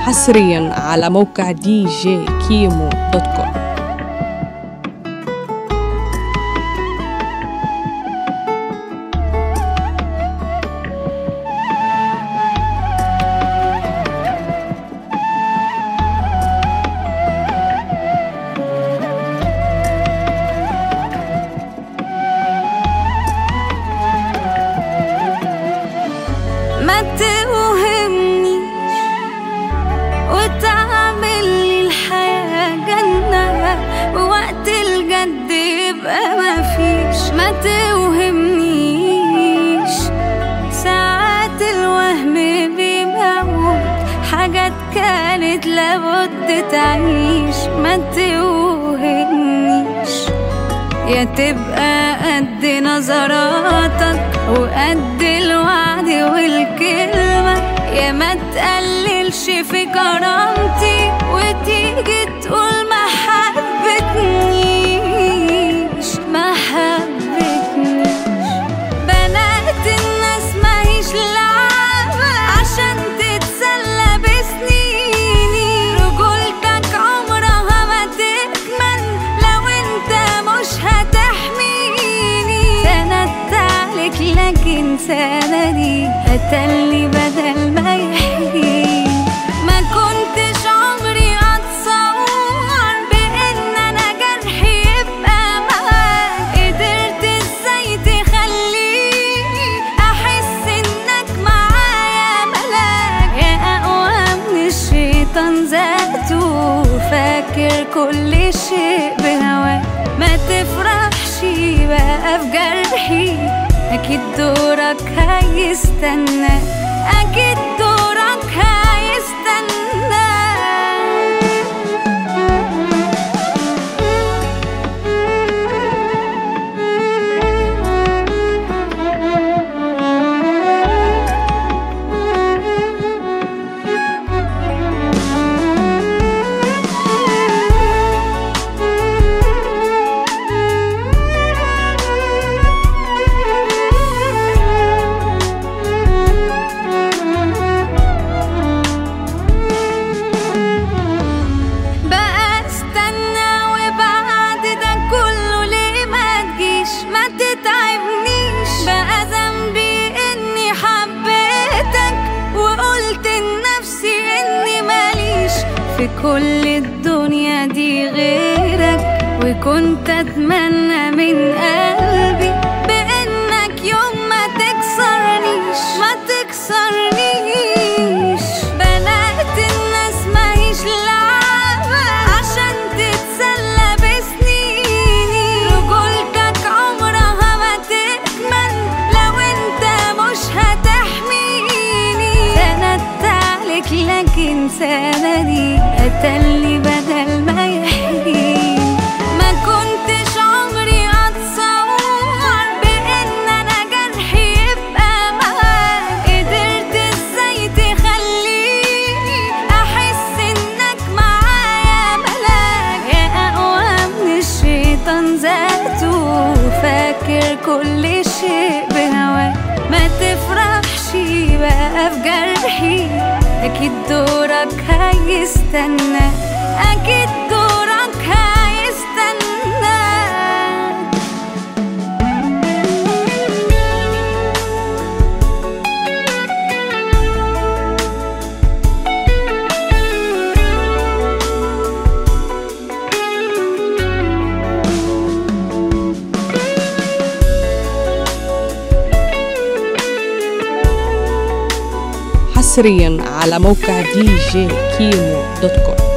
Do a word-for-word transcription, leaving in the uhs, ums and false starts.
حصريا على موقع دي جي كيمو دوت كوم. ما توهمنيش وتعملي الحياة جنة ووقت الجد يبقى مفيش. ما توهمنيش ساعات الوهم بيموت حاجات كانت لابد تعيش. ما توهمنيش يا تبقى قد نظراتك وقد الوعد والكلمة، يا ما تقللش في كرامتي وتيجي تقول ما حبتنيش ما حبتنيش. بنات الناس ماهيش لعبة عشان تتسلى بسنيني، رجولتك عمرها ما تكمل لو انت مش هتحميني. سندت عليك لكن سندي قتلني بدل ما يحييني. ما كنتش عمري اتصور بان انا جرحي يبقى معاك، قدرت ازاي تخليني احس انك معايا ملاك. يا اقوى من الشيطان ذاته فاكر كل شيء بهواك. ما تفرحش بقى في جرحي، أكيد دورك هيستنى، أكيد دورك هيستنى. في كل الدنيا دي غيرك، وكنت اتمنى من قلبي بانك يوم ما تكسرنيش ما تكسرنيش. بنات الناس ماهيش لعبة عشان تتسلى بسنيني، رجولتك عمرها ما تكمل لو انت مش هتحميني. سندت عليك لكن سندي قتلني بدل ما يحييني. ما كنتش عمري اتصور بان انا جرحي يبقى معاك، قدرت ازاي تخليني احس انك معايا ملاك. يا اقوى من الشيطان ذاته فاكر كل شيء بهواك. ما تفرحش بقى في جرحي، أكيد دورك هيستنى، أكيد دورك هيستنى. حصريا على موقع دي جي كيمو دوت كوم.